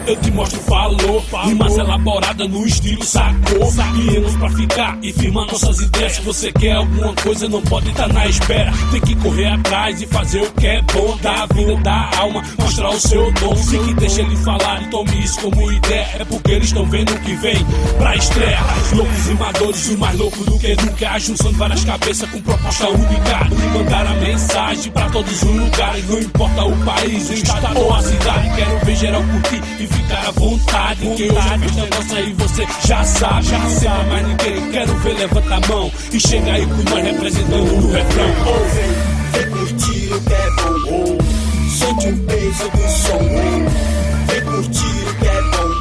eu te mostro valor. Rimas elaboradas no estilo sacou. Viemos pra ficar e firmar nossas ideias. Se você quer alguma coisa, não pode estar na espera. Tem que correr atrás e fazer o que é bom. Dar a vida, dar a alma, mostrar o seu dom. Se que deixa ele falar e tome isso como ideia. É porque eles estão vendo o que vem pra estreia. Loucos rimadores, o mais louco do que nunca. A junção de várias cabeças com proposta única. E mandar a mensagem pra todos os lugares. Não importa o país, o estado ou a cidade. Quero ver geral curtir e ficar à vontade. Que hoje a festa é nossa e você já sabe. Já não sei mais ninguém, quero ver, levanta a mão. E chega aí com nós representando no refrão. Vem curtir o que é bom. Sente o peso do som. Vem curtir o que é bom.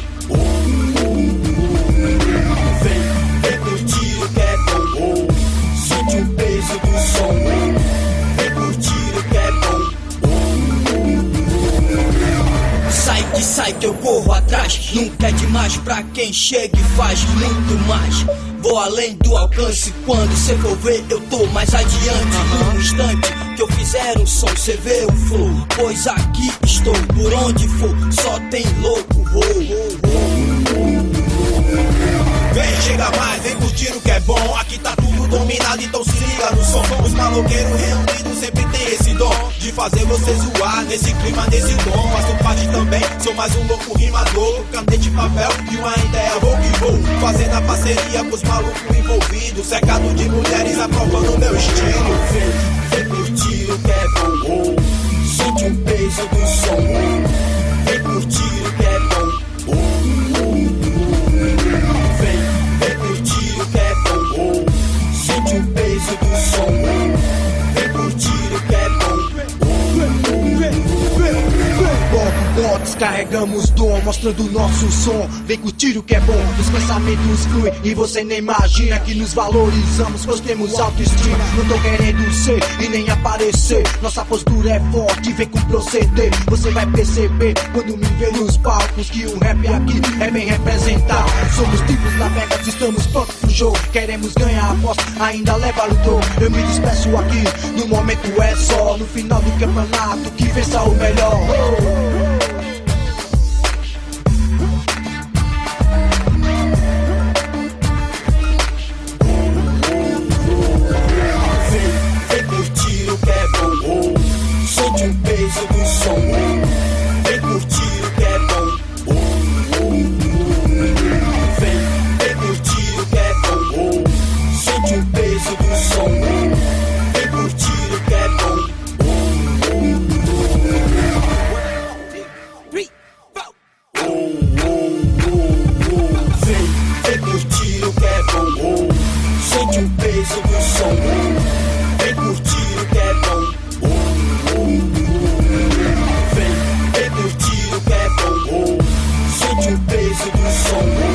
Vem curtir o que é bom. Sente o peso do som. Vem curtir o que é bom. Sai que eu corro atrás. Nunca é demais pra quem chega e faz muito mais. Vou além do alcance, quando cê for ver eu tô mais adiante. Num instante que eu fizer um som, cê vê o flow. Pois aqui estou, por onde for, só tem louco. Vem, chega mais, vem curtir o que é bom. Aqui tá tudo dominado, então se liga no som. Os maloqueiros reunidos sempre tem esse dom de fazer você zoar nesse clima, nesse tom. Faço parte também, sou mais um louco rimador. Canete, papel e uma ideia, vou que vou. Fazendo a parceria com os malucos envolvidos. Cercado de mulheres aprovando meu estilo. Vem curtir o que é bom. Sente o peso do som. Vem curtir o que é bom. Vem curtir o que é bom. Sente o peso do som. Vem curtir o que é bom. Descarregamos dom, mostrando o nosso som. Vem curtir o que é bom, os pensamentos fluem e você nem imagina que nos valorizamos, pois temos autoestima. Não tô querendo ser e nem aparecer, nossa postura é forte, vem com proceder. Você vai perceber quando me ver nos palcos que o rap aqui é bem representado. Somos tipos na Vegas, estamos prontos pro jogo. Queremos ganhar a aposta, ainda leva o dom. Eu me despeço aqui, no momento é só no final do campeonato que vença o melhor. Sente o peso do som. Vem curtir o que é bom. Vem curtir o que é bom. Sente o peso do som. Vem curtir o que é bom. Vem curtir o que é bom. Sente o peso do som. Vem curtir o que é bom. Vem curtir o que é bom. Sente o peso do som.